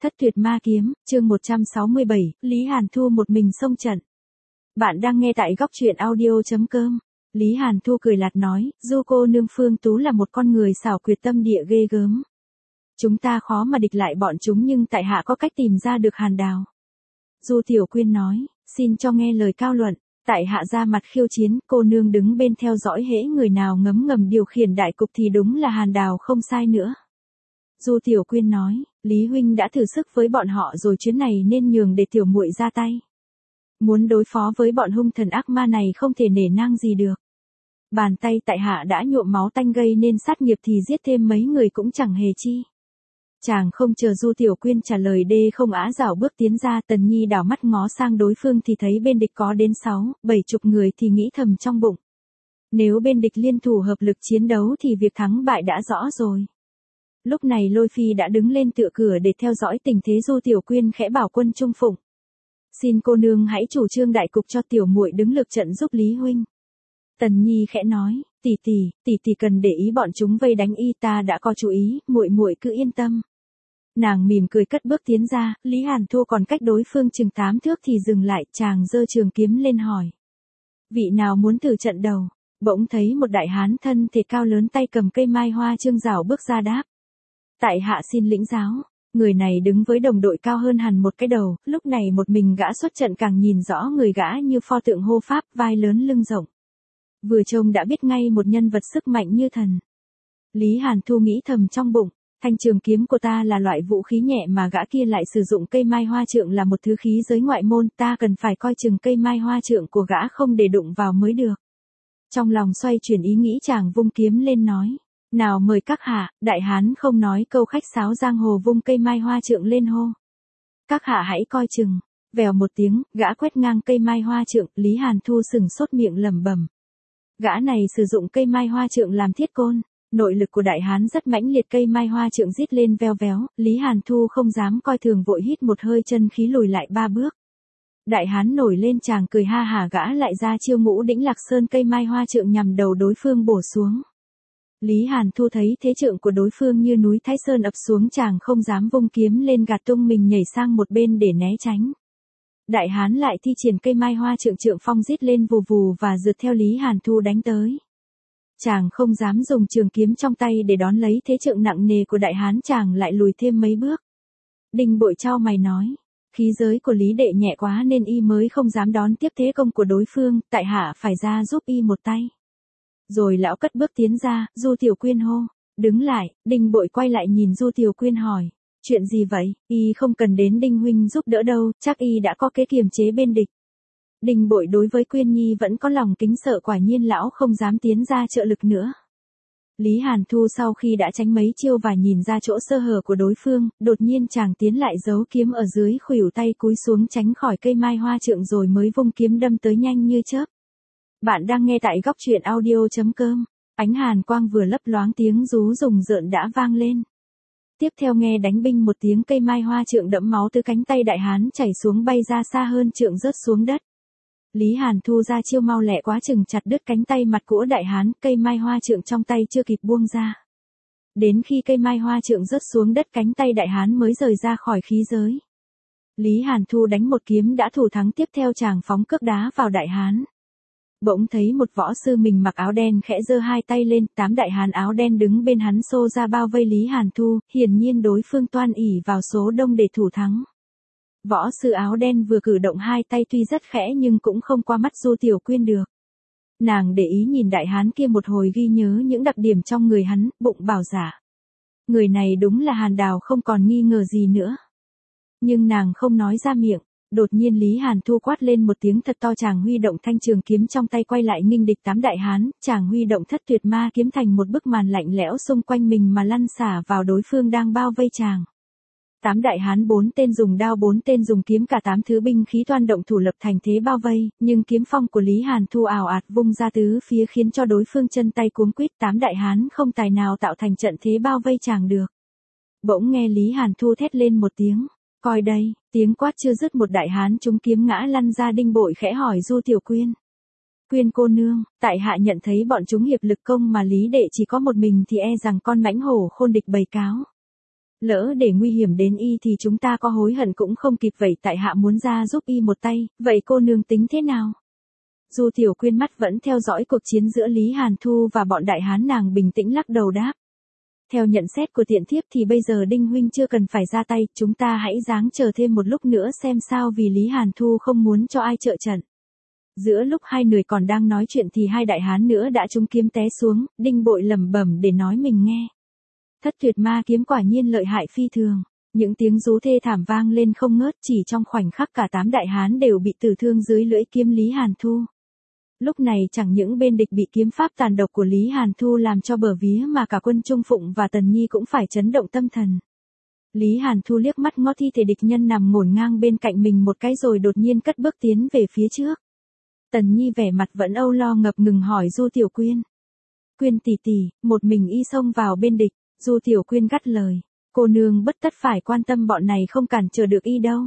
Thất tuyệt ma kiếm, chương 167, Lý Hàn Thu một mình xông trận. Bạn đang nghe tại góc truyện audio.com. Lý Hàn Thu cười lạt nói, Du cô nương Phương Tú là một con người xảo quyệt tâm địa ghê gớm. Chúng ta khó mà địch lại bọn chúng nhưng tại hạ có cách tìm ra được Hàn Đào. Du Tiểu Quyên nói, xin cho nghe lời cao luận, tại hạ ra mặt khiêu chiến, cô nương đứng bên theo dõi hễ người nào ngấm ngầm điều khiển đại cục thì đúng là Hàn Đào không sai nữa. Du Tiểu Quyên nói, Lý huynh đã thử sức với bọn họ rồi, chuyến này nên nhường để tiểu muội ra tay. Muốn đối phó với bọn hung thần ác ma này không thể nể nang gì được. Bàn tay tại hạ đã nhuộm máu tanh gây nên sát nghiệp thì giết thêm mấy người cũng chẳng hề chi. Chàng không chờ Du Tiểu Quyên trả lời đê không á dảo bước tiến ra. Tần Nhi đảo mắt ngó sang đối phương thì thấy bên địch có đến 6-7 chục người thì nghĩ thầm trong bụng. Nếu bên địch liên thủ hợp lực chiến đấu thì việc thắng bại đã rõ rồi. Lúc này Lôi Phi đã đứng lên tựa cửa để theo dõi tình thế. Du Tiểu Quyên khẽ bảo quân trung phụng. Xin cô nương hãy chủ trương đại cục cho tiểu muội đứng lực trận giúp Lý huynh. Tần Nhi khẽ nói, tỷ tỷ cần để ý bọn chúng vây đánh y, ta đã có chú ý, muội muội cứ yên tâm. Nàng mỉm cười cất bước tiến ra. Lý Hàn Thu còn cách đối phương chừng 8 thước thì dừng lại, chàng giơ trường kiếm lên hỏi. Vị nào muốn thử trận đầu? Bỗng thấy một đại hán thân thể cao lớn tay cầm cây mai hoa chương rảo bước ra đáp. Tại hạ xin lĩnh giáo. Người này đứng với đồng đội cao hơn hẳn một cái đầu, lúc này một mình gã xuất trận càng nhìn rõ người gã như pho tượng hô pháp, vai lớn lưng rộng. Vừa trông đã biết ngay một nhân vật sức mạnh như thần. Lý Hàn Thu nghĩ thầm trong bụng, thanh trường kiếm của ta là loại vũ khí nhẹ mà gã kia lại sử dụng cây mai hoa trượng là một thứ khí giới ngoại môn, ta cần phải coi chừng cây mai hoa trượng của gã không để đụng vào mới được. Trong lòng xoay chuyển ý nghĩ, chàng vung kiếm lên nói. Nào mời các hạ, đại hán không nói câu khách sáo giang hồ vung cây mai hoa trượng lên hô. Các hạ hãy coi chừng. Vèo một tiếng, gã quét ngang cây mai hoa trượng. Lý Hàn Thu sừng sốt miệng lẩm bẩm. Gã này sử dụng cây mai hoa trượng làm thiết côn. Nội lực của đại hán rất mãnh liệt, cây mai hoa trượng rít lên veo véo. Lý Hàn Thu không dám coi thường, vội hít một hơi, chân khí lùi lại 3 bước. Đại hán nổi lên, chàng cười ha hả, gã lại ra chiêu Ngũ Đĩnh Lạc Sơn, cây mai hoa trượng nhằm đầu đối phương bổ xuống. Lý Hàn Thu thấy thế trượng của đối phương như núi Thái Sơn ập xuống, chàng không dám vung kiếm lên gạt tung mình nhảy sang một bên để né tránh. Đại hán lại thi triển cây mai hoa trượng, trượng phong rít lên vù vù và rượt theo Lý Hàn Thu đánh tới. Chàng không dám dùng trường kiếm trong tay để đón lấy thế trượng nặng nề của đại hán, chàng lại lùi thêm mấy bước. Đinh Bội chau mày nói, khí giới của Lý đệ nhẹ quá nên y mới không dám đón tiếp thế công của đối phương, tại hạ phải ra giúp y một tay. Rồi lão cất bước tiến ra. Du Tiểu Quyên hô, đứng lại. Đinh Bội quay lại nhìn Du Tiểu Quyên hỏi, chuyện gì vậy? Y không cần đến Đinh huynh giúp đỡ đâu, chắc y đã có kế kiềm chế bên địch. Đinh Bội đối với Quyên Nhi vẫn có lòng kính sợ, quả nhiên lão không dám tiến ra trợ lực nữa. Lý Hàn Thu sau khi đã tránh mấy chiêu và nhìn ra chỗ sơ hở của đối phương, đột nhiên chàng tiến lại giấu kiếm ở dưới khuỷu tay, cúi xuống tránh khỏi cây mai hoa trượng rồi mới vung kiếm đâm tới nhanh như chớp. Bạn đang nghe tại góc truyện audio.com. Ánh hàn quang vừa lấp loáng, tiếng rú rùng rợn đã vang lên. Tiếp theo nghe đánh binh một tiếng, cây mai hoa trượng đẫm máu từ cánh tay đại hán chảy xuống, bay ra xa hơn trượng, rớt xuống đất. Lý Hàn Thu ra chiêu mau lẹ quá chừng chặt đứt cánh tay mặt của đại hán, cây mai hoa trượng trong tay chưa kịp buông ra. Đến khi cây mai hoa trượng rớt xuống đất, cánh tay đại hán mới rời ra khỏi khí giới. Lý Hàn Thu đánh một kiếm đã thủ thắng, tiếp theo chàng phóng cước đá vào đại hán. Bỗng thấy một võ sư mình mặc áo đen khẽ giơ hai tay lên, 8 đại hán áo đen đứng bên hắn xô ra bao vây Lý Hàn Thu, hiển nhiên đối phương toan ỷ vào số đông để thủ thắng. Võ sư áo đen vừa cử động hai tay tuy rất khẽ nhưng cũng không qua mắt Du Tiểu Quyên được. Nàng để ý nhìn đại hán kia một hồi, ghi nhớ những đặc điểm trong người hắn, bụng bảo dạ. Người này đúng là Hàn Đào, không còn nghi ngờ gì nữa. Nhưng nàng không nói ra miệng. Đột nhiên Lý Hàn Thu quát lên một tiếng thật to, chàng huy động thanh trường kiếm trong tay quay lại nghênh địch 8 đại hán, chàng huy động thất tuyệt ma kiếm thành một bức màn lạnh lẽo xung quanh mình mà lăn xả vào đối phương đang bao vây chàng. 8 đại hán, 4 tên dùng đao, 4 tên dùng kiếm, cả 8 thứ binh khí toan động thủ lập thành thế bao vây, nhưng kiếm phong của Lý Hàn Thu ào ạt vung ra tứ phía khiến cho đối phương chân tay cuống quýt, 8 đại hán không tài nào tạo thành trận thế bao vây chàng được. Bỗng nghe Lý Hàn Thu thét lên một tiếng. Coi đây, tiếng quát chưa dứt, một đại hán trúng kiếm ngã lăn ra. Đinh Bội khẽ hỏi Du Tiểu Quyên. Quyên cô nương, tại hạ nhận thấy bọn chúng hiệp lực công mà Lý đệ chỉ có một mình thì e rằng con mãnh hổ khôn địch bầy cáo. Lỡ để nguy hiểm đến y thì chúng ta có hối hận cũng không kịp, vậy tại hạ muốn ra giúp y một tay, vậy cô nương tính thế nào? Du Tiểu Quyên mắt vẫn theo dõi cuộc chiến giữa Lý Hàn Thu và bọn đại hán, nàng bình tĩnh lắc đầu đáp. Theo nhận xét của tiện thiếp thì bây giờ Đinh huynh chưa cần phải ra tay, chúng ta hãy ráng chờ thêm một lúc nữa xem sao, vì Lý Hàn Thu không muốn cho ai trợ trận. Giữa lúc hai người còn đang nói chuyện thì hai đại hán nữa đã trúng kiếm té xuống, Đinh Bội lẩm bẩm để nói mình nghe. Thất tuyệt ma kiếm quả nhiên lợi hại phi thường. Những tiếng rú thê thảm vang lên không ngớt, chỉ trong khoảnh khắc cả 8 đại hán đều bị tử thương dưới lưỡi kiếm Lý Hàn Thu. Lúc này chẳng những bên địch bị kiếm pháp tàn độc của Lý Hàn Thu làm cho bờ vía, mà cả quân Trung Phụng và Tần Nhi cũng phải chấn động tâm thần. Lý Hàn Thu liếc mắt ngó thi thể địch nhân nằm ngổn ngang bên cạnh mình một cái rồi đột nhiên cất bước tiến về phía trước. Tần Nhi vẻ mặt vẫn âu lo ngập ngừng hỏi Du Tiểu Quyên. Quyên tỷ tỷ, một mình y xông vào bên địch. Du Tiểu Quyên gắt lời. Cô nương bất tất phải quan tâm, bọn này không cản trở được y đâu.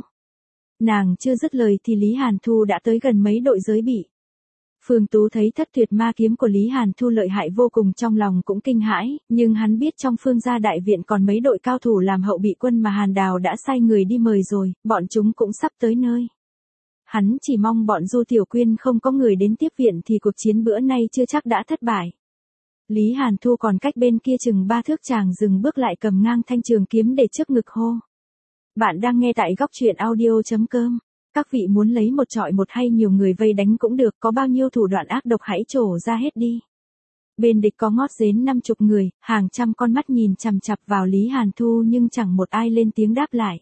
Nàng chưa dứt lời thì Lý Hàn Thu đã tới gần mấy đội giới bị. Phương Tú thấy thất tuyệt ma kiếm của Lý Hàn Thu lợi hại vô cùng, trong lòng cũng kinh hãi, nhưng hắn biết trong Phương gia đại viện còn mấy đội cao thủ làm hậu bị quân mà Hàn Đào đã sai người đi mời rồi, bọn chúng cũng sắp tới nơi. Hắn chỉ mong bọn Du Tiểu Quyên không có người đến tiếp viện thì cuộc chiến bữa nay chưa chắc đã thất bại. Lý Hàn Thu còn cách bên kia chừng 3 thước, chàng dừng bước lại cầm ngang thanh trường kiếm để trước ngực hô. Bạn đang nghe tại góc truyện audio.com. Các vị muốn lấy một trọi một hay nhiều người vây đánh cũng được, có bao nhiêu thủ đoạn ác độc hãy trổ ra hết đi. Bên địch có ngót dến 50 người, hàng trăm con mắt nhìn chằm chằm vào Lý Hàn Thu nhưng chẳng một ai lên tiếng đáp lại.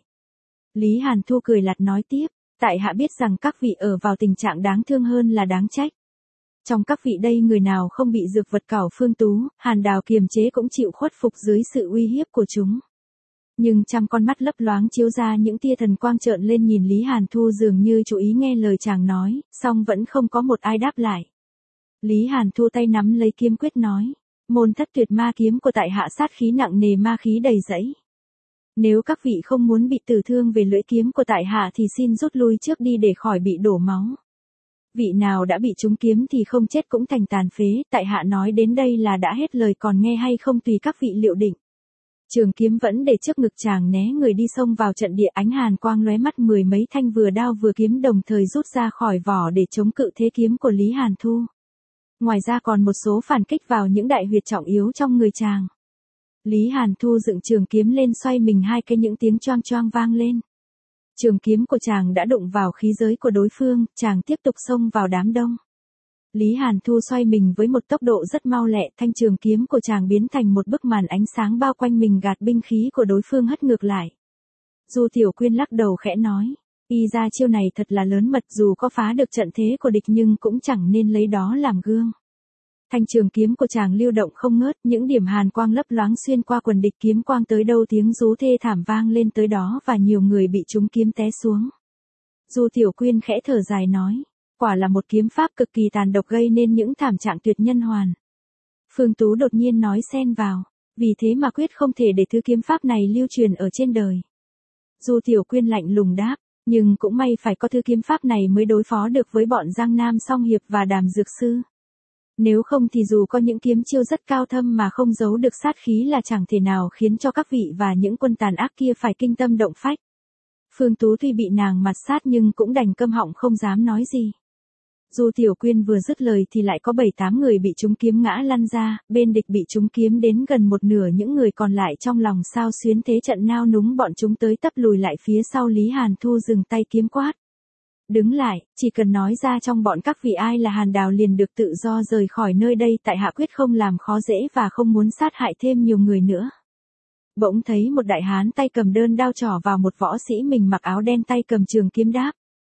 Lý Hàn Thu cười lạt nói tiếp, tại hạ biết rằng các vị ở vào tình trạng đáng thương hơn là đáng trách. Trong các vị đây người nào không bị dược vật cảo Phương Tú, Hàn Đào kiềm chế cũng chịu khuất phục dưới sự uy hiếp của chúng. Nhưng trăm con mắt lấp loáng chiếu ra những tia thần quang trợn lên nhìn Lý Hàn Thu, dường như chú ý nghe lời chàng nói, song vẫn không có một ai đáp lại. Lý Hàn Thu tay nắm lấy kiếm quyết nói, môn thất tuyệt ma kiếm của tại hạ sát khí nặng nề, ma khí đầy rẫy. Nếu các vị không muốn bị tử thương về lưỡi kiếm của tại hạ thì xin rút lui trước đi để khỏi bị đổ máu. Vị nào đã bị trúng kiếm thì không chết cũng thành tàn phế, tại hạ nói đến đây là đã hết lời, còn nghe hay không tùy các vị liệu định. Trường kiếm vẫn để trước ngực, chàng né người đi xông vào trận địa, ánh hàn quang lóe mắt, 10 mấy thanh vừa đao vừa kiếm đồng thời rút ra khỏi vỏ để chống cự thế kiếm của Lý Hàn Thu. Ngoài ra còn một số phản kích vào những đại huyệt trọng yếu trong người chàng. Lý Hàn Thu dựng trường kiếm lên xoay mình hai cái, những tiếng choang choang vang lên. Trường kiếm của chàng đã đụng vào khí giới của đối phương, chàng tiếp tục xông vào đám đông. Lý Hàn Thu xoay mình với một tốc độ rất mau lẹ, thanh trường kiếm của chàng biến thành một bức màn ánh sáng bao quanh mình, gạt binh khí của đối phương hất ngược lại. Du Tiểu Quyên lắc đầu khẽ nói, y ra chiêu này thật là lớn mật, dù có phá được trận thế của địch nhưng cũng chẳng nên lấy đó làm gương. Thanh trường kiếm của chàng lưu động không ngớt, những điểm hàn quang lấp loáng xuyên qua quần địch, kiếm quang tới đâu tiếng rú thê thảm vang lên tới đó và nhiều người bị trúng kiếm té xuống. Du Tiểu Quyên khẽ thở dài nói, quả là một kiếm pháp cực kỳ tàn độc, gây nên những thảm trạng tuyệt nhân hoàn. Phương Tú đột nhiên nói xen vào, vì thế mà quyết không thể để thứ kiếm pháp này lưu truyền ở trên đời. Du Tiểu Quyên lạnh lùng đáp, nhưng cũng may phải có thứ kiếm pháp này mới đối phó được với bọn Giang Nam Song Hiệp và Đàm Dược Sư. Nếu không thì dù có những kiếm chiêu rất cao thâm mà không giấu được sát khí là chẳng thể nào khiến cho các vị và những quân tàn ác kia phải kinh tâm động phách. Phương Tú tuy bị nàng mặt sát nhưng cũng đành câm họng không dám nói gì. Du Tiểu Quyên vừa dứt lời thì lại có 7-8 người bị trúng kiếm ngã lăn ra, bên địch bị trúng kiếm đến gần một nửa, những người còn lại trong lòng xao xuyến thế trận nao núng, bọn chúng tới tấp lùi lại phía sau. Lý Hàn Thu dừng tay kiếm quát. Đứng lại, chỉ cần nói ra trong bọn các vị ai là Hàn Đào liền được tự do rời khỏi nơi đây, tại hạ quyết không làm khó dễ và không muốn sát hại thêm nhiều người nữa. Bỗng thấy một đại hán tay cầm đơn đao trỏ vào một võ sĩ mình mặc áo đen tay cầm trường kiếm đáp.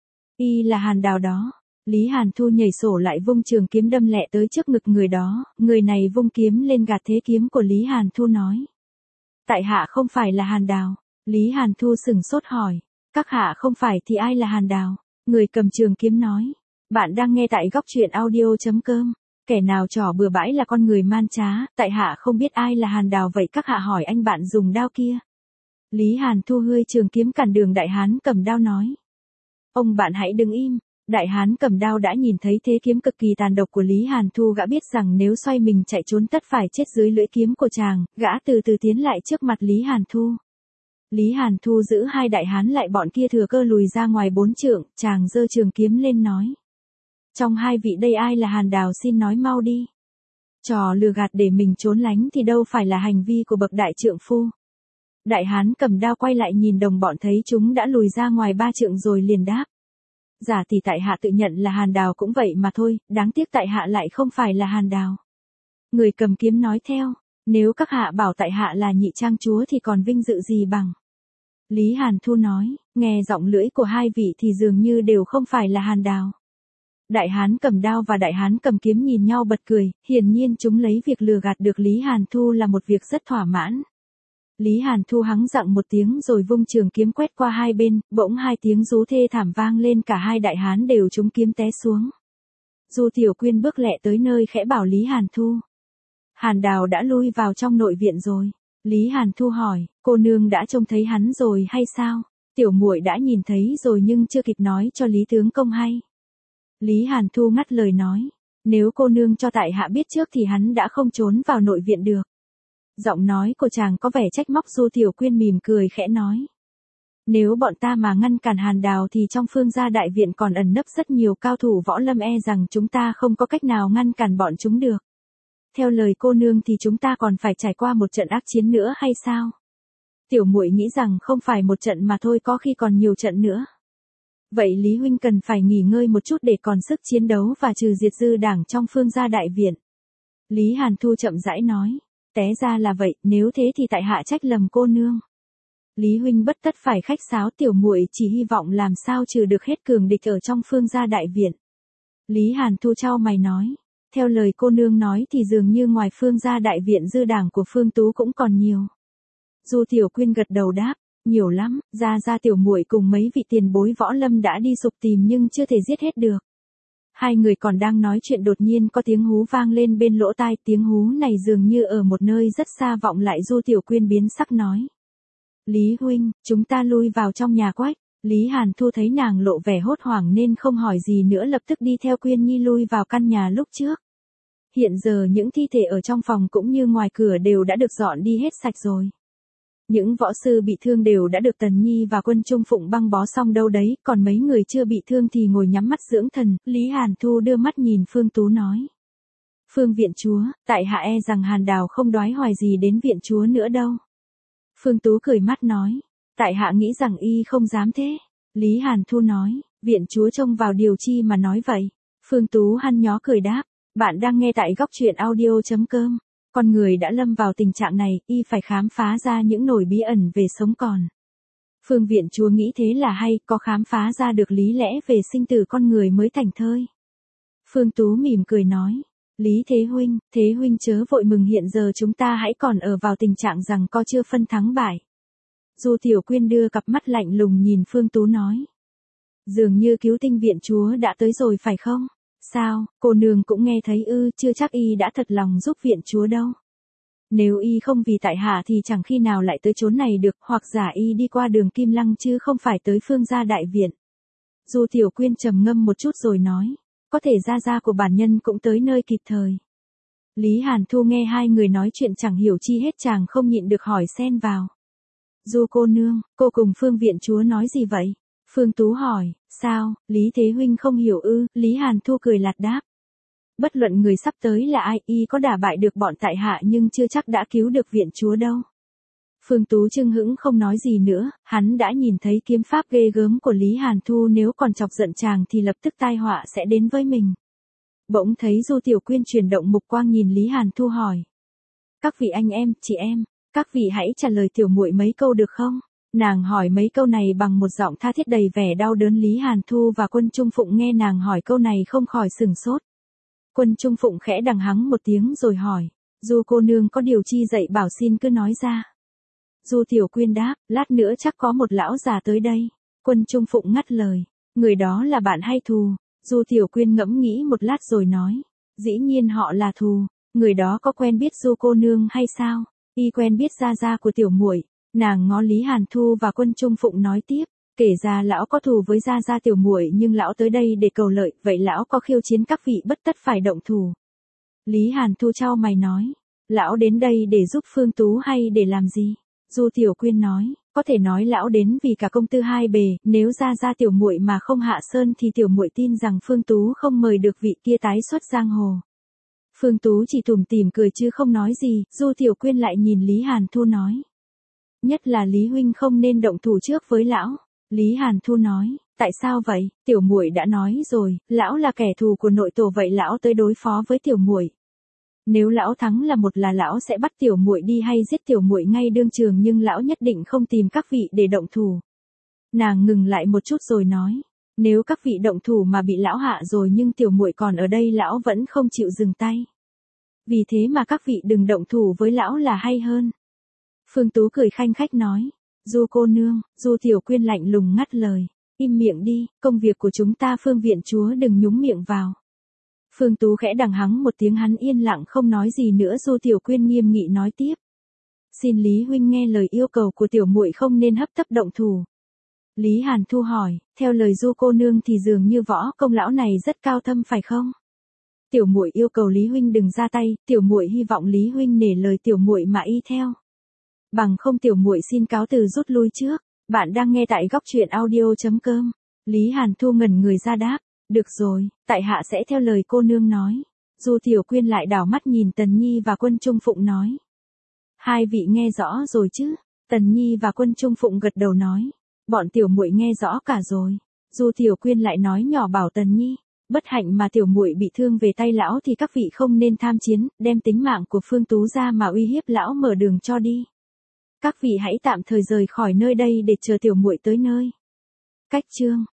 Y là Hàn Đào đó. Lý Hàn Thu nhảy sổ lại vung trường kiếm đâm lẹ tới trước ngực người đó, người này vung kiếm lên gạt thế kiếm của Lý Hàn Thu nói. Tại hạ không phải là Hàn Đào. Lý Hàn Thu sửng sốt hỏi, các hạ không phải thì ai là Hàn Đào? Người cầm trường kiếm nói, bạn đang nghe tại góc truyện audio.com. Kẻ nào trỏ bừa bãi là con người man trá, tại hạ không biết ai là Hàn Đào, vậy các hạ hỏi anh bạn dùng đao kia. Lý Hàn Thu hơi trường kiếm cản đường đại hán cầm đao nói. Ông bạn hãy đứng im. Đại hán cầm đao đã nhìn thấy thế kiếm cực kỳ tàn độc của Lý Hàn Thu, gã biết rằng nếu xoay mình chạy trốn tất phải chết dưới lưỡi kiếm của chàng, gã từ từ tiến lại trước mặt Lý Hàn Thu. Lý Hàn Thu giữ hai đại hán lại bọn kia thừa cơ lùi ra ngoài 4 trượng, chàng giơ trường kiếm lên nói. Trong hai vị đây ai là Hàn Đào xin nói mau đi. Trò lừa gạt để mình trốn lánh thì đâu phải là hành vi của bậc đại trượng phu. Đại hán cầm đao quay lại nhìn đồng bọn thấy chúng đã lùi ra ngoài 3 trượng rồi liền đáp. Giả thì tại hạ tự nhận là Hàn Đào cũng vậy mà thôi, đáng tiếc tại hạ lại không phải là Hàn Đào. Người cầm kiếm nói theo, nếu các hạ bảo tại hạ là nhị trang chúa thì còn vinh dự gì bằng. Lý Hàn Thu nói, nghe giọng lưỡi của hai vị thì dường như đều không phải là Hàn Đào. Đại hán cầm đao và đại hán cầm kiếm nhìn nhau bật cười, hiển nhiên chúng lấy việc lừa gạt được Lý Hàn Thu là một việc rất thỏa mãn. Lý Hàn Thu hắng giọng một tiếng rồi vung trường kiếm quét qua hai bên, bỗng hai tiếng rú thê thảm vang lên, cả hai đại hán đều trúng kiếm té xuống. Du Tiểu Quyên bước lẹ tới nơi khẽ bảo Lý Hàn Thu. Hàn Đào đã lui vào trong nội viện rồi. Lý Hàn Thu hỏi, cô nương đã trông thấy hắn rồi hay sao? Tiểu muội đã nhìn thấy rồi nhưng chưa kịp nói cho Lý tướng công hay. Lý Hàn Thu ngắt lời nói, nếu cô nương cho tại hạ biết trước thì hắn đã không trốn vào nội viện được. Giọng nói của chàng có vẻ trách móc. Du Tiểu Quyên mỉm cười khẽ nói. Nếu bọn ta mà ngăn cản Hàn Đào thì trong Phương gia đại viện còn ẩn nấp rất nhiều cao thủ võ lâm, e rằng chúng ta không có cách nào ngăn cản bọn chúng được. Theo lời cô nương thì chúng ta còn phải trải qua một trận ác chiến nữa hay sao? Tiểu muội nghĩ rằng không phải một trận mà thôi, có khi còn nhiều trận nữa. Vậy Lý huynh cần phải nghỉ ngơi một chút để còn sức chiến đấu và trừ diệt dư đảng trong Phương gia đại viện. Lý Hàn Thu chậm rãi nói. Té ra là vậy, nếu thế thì tại hạ trách lầm cô nương. Lý huynh bất tất phải khách sáo, tiểu muội chỉ hy vọng làm sao trừ được hết cường địch ở trong Phương gia đại viện. Lý Hàn Thu chau mày nói. Theo lời cô nương nói thì dường như ngoài Phương gia đại viện dư đảng của Phương Tú cũng còn nhiều. Du Tiểu Quyên gật đầu đáp, nhiều lắm, ra tiểu muội cùng mấy vị tiền bối võ lâm đã đi sục tìm nhưng chưa thể giết hết được. Hai người còn đang nói chuyện đột nhiên có tiếng hú vang lên bên lỗ tai, tiếng hú này dường như ở một nơi rất xa vọng lại. Du Tiểu Quyên biến sắc nói. Lý huynh, chúng ta lui vào trong nhà quách. Lý Hàn Thu thấy nàng lộ vẻ hốt hoảng nên không hỏi gì nữa, lập tức đi theo Quyên Nhi lui vào căn nhà lúc trước. Hiện giờ những thi thể ở trong phòng cũng như ngoài cửa đều đã được dọn đi hết sạch rồi. Những võ sư bị thương đều đã được Tần Nhi và Quân Trung Phụng băng bó xong đâu đấy, còn mấy người chưa bị thương thì ngồi nhắm mắt dưỡng thần. Lý Hàn Thu đưa mắt nhìn Phương Tú nói. Phương viện chúa, tại hạ e rằng Hàn Đào không đoái hoài gì đến viện chúa nữa đâu. Phương Tú cười mắt nói. Tại hạ nghĩ rằng y không dám thế. Lý Hàn Thu nói, viện chúa trông vào điều chi mà nói vậy. Phương Tú hăn nhó cười đáp. Bạn đang nghe tại góc truyện audio.com. Con người đã lâm vào tình trạng này, y phải khám phá ra những nỗi bí ẩn về sống còn. Phương viện chúa nghĩ thế là hay, có khám phá ra được lý lẽ về sinh tử con người mới thành thơi. Phương Tú mỉm cười nói. Lý Thế huynh chớ vội mừng, hiện giờ chúng ta hãy còn ở vào tình trạng rằng co chưa phân thắng bại. Du Tiểu Quyên đưa cặp mắt lạnh lùng nhìn Phương Tú nói. Dường như cứu tinh viện chúa đã tới rồi phải không? Sao, cô nương cũng nghe thấy ư? Chưa chắc y đã thật lòng giúp viện chúa đâu. Nếu y không vì tại hạ thì chẳng khi nào lại tới chốn này được, hoặc giả y đi qua đường Kim Lăng chứ không phải tới Phương gia đại viện. Du Tiểu Quyên trầm ngâm một chút rồi nói, có thể gia của bản nhân cũng tới nơi kịp thời. Lý Hàn Thu nghe hai người nói chuyện chẳng hiểu chi hết, chàng không nhịn được hỏi xen vào. Du cô nương, cô cùng Phương viện chúa nói gì vậy? Phương Tú hỏi, sao, Lý Thế huynh không hiểu ư? Lý Hàn Thu cười lạt đáp. Bất luận người sắp tới là ai, y có đả bại được bọn tại hạ nhưng chưa chắc đã cứu được viện chúa đâu. Phương Tú chưng hững không nói gì nữa, hắn đã nhìn thấy kiếm pháp ghê gớm của Lý Hàn Thu, nếu còn chọc giận chàng thì lập tức tai họa sẽ đến với mình. Bỗng thấy Du Tiểu Quyên chuyển động mục quang nhìn Lý Hàn Thu hỏi. Các vị anh em, chị em, các vị hãy trả lời tiểu muội mấy câu được không? Nàng hỏi mấy câu này bằng một giọng tha thiết đầy vẻ đau đớn. Lý Hàn Thu và Quân Trung Phụng nghe nàng hỏi câu này không khỏi sửng sốt. Quân Trung Phụng khẽ đằng hắng một tiếng rồi hỏi, Du cô nương có điều chi dạy bảo xin cứ nói ra. Du Tiểu Quyên đáp, lát nữa chắc có một lão già tới đây. Quân Trung Phụng ngắt lời, người đó là bạn hay thù? Du Tiểu Quyên ngẫm nghĩ một lát rồi nói, dĩ nhiên họ là thù. Người đó có quen biết Du cô nương hay sao? Y quen biết gia của tiểu muội. Nàng ngó Lý Hàn Thu và Quân Trung Phụng nói tiếp, kể ra lão có thù với gia tiểu muội nhưng lão tới đây để cầu lợi, vậy lão có khiêu chiến các vị bất tất phải động thủ. Lý Hàn Thu chau mày nói, lão đến đây để giúp Phương Tú hay để làm gì? Du Tiểu Quyên nói, có thể nói lão đến vì cả công tư hai bề, nếu ra tiểu muội mà không hạ sơn thì tiểu muội tin rằng Phương Tú không mời được vị kia tái xuất giang hồ. Phương Tú chỉ tủm tỉm cười chứ không nói gì, Du Tiểu Quyên lại nhìn Lý Hàn Thu nói. Nhất là Lý huynh không nên động thủ trước với lão. Lý Hàn Thu nói, tại sao vậy? Tiểu muội đã nói rồi, lão là kẻ thù của nội tổ, vậy lão tới đối phó với tiểu muội. Nếu lão thắng là lão sẽ bắt tiểu muội đi hay giết tiểu muội ngay đương trường, nhưng lão nhất định không tìm các vị để động thủ. Nàng ngừng lại một chút rồi nói, nếu các vị động thủ mà bị lão hạ rồi nhưng tiểu muội còn ở đây lão vẫn không chịu dừng tay. Vì thế mà các vị đừng động thủ với lão là hay hơn. Phương Tú cười khanh khách nói, Du cô nương. Du Tiểu Quyên lạnh lùng ngắt lời, im miệng đi, công việc của chúng ta Phương viện chúa đừng nhúng miệng vào. Phương Tú khẽ đằng hắng một tiếng, hắn yên lặng không nói gì nữa. Du Tiểu Quyên nghiêm nghị nói tiếp, xin Lý huynh nghe lời yêu cầu của tiểu muội, không nên hấp tấp động thủ. Lý Hàn Thu hỏi, theo lời Du cô nương thì dường như võ công lão này rất cao thâm phải không? Tiểu muội yêu cầu Lý huynh đừng ra tay, tiểu muội hy vọng Lý huynh nể lời tiểu muội mà y theo. Bằng không tiểu muội xin cáo từ rút lui trước. Bạn đang nghe tại góc truyện audio.com. Lý Hàn Thu ngẩn người ra đáp, được rồi, tại hạ sẽ theo lời cô nương nói. Du Tiểu Quyên lại đảo mắt nhìn Tần Nhi và Quân Trung Phụng nói, hai vị nghe rõ rồi chứ? Tần Nhi và Quân Trung Phụng gật đầu nói, bọn tiểu muội nghe rõ cả rồi. Du Tiểu Quyên lại nói nhỏ bảo Tần Nhi, bất hạnh mà tiểu muội bị thương về tay lão thì các vị không nên tham chiến, đem tính mạng của Phương Tú ra mà uy hiếp lão, mở đường cho đi. Các vị hãy tạm thời rời khỏi nơi đây để chờ tiểu muội tới nơi. Cách chương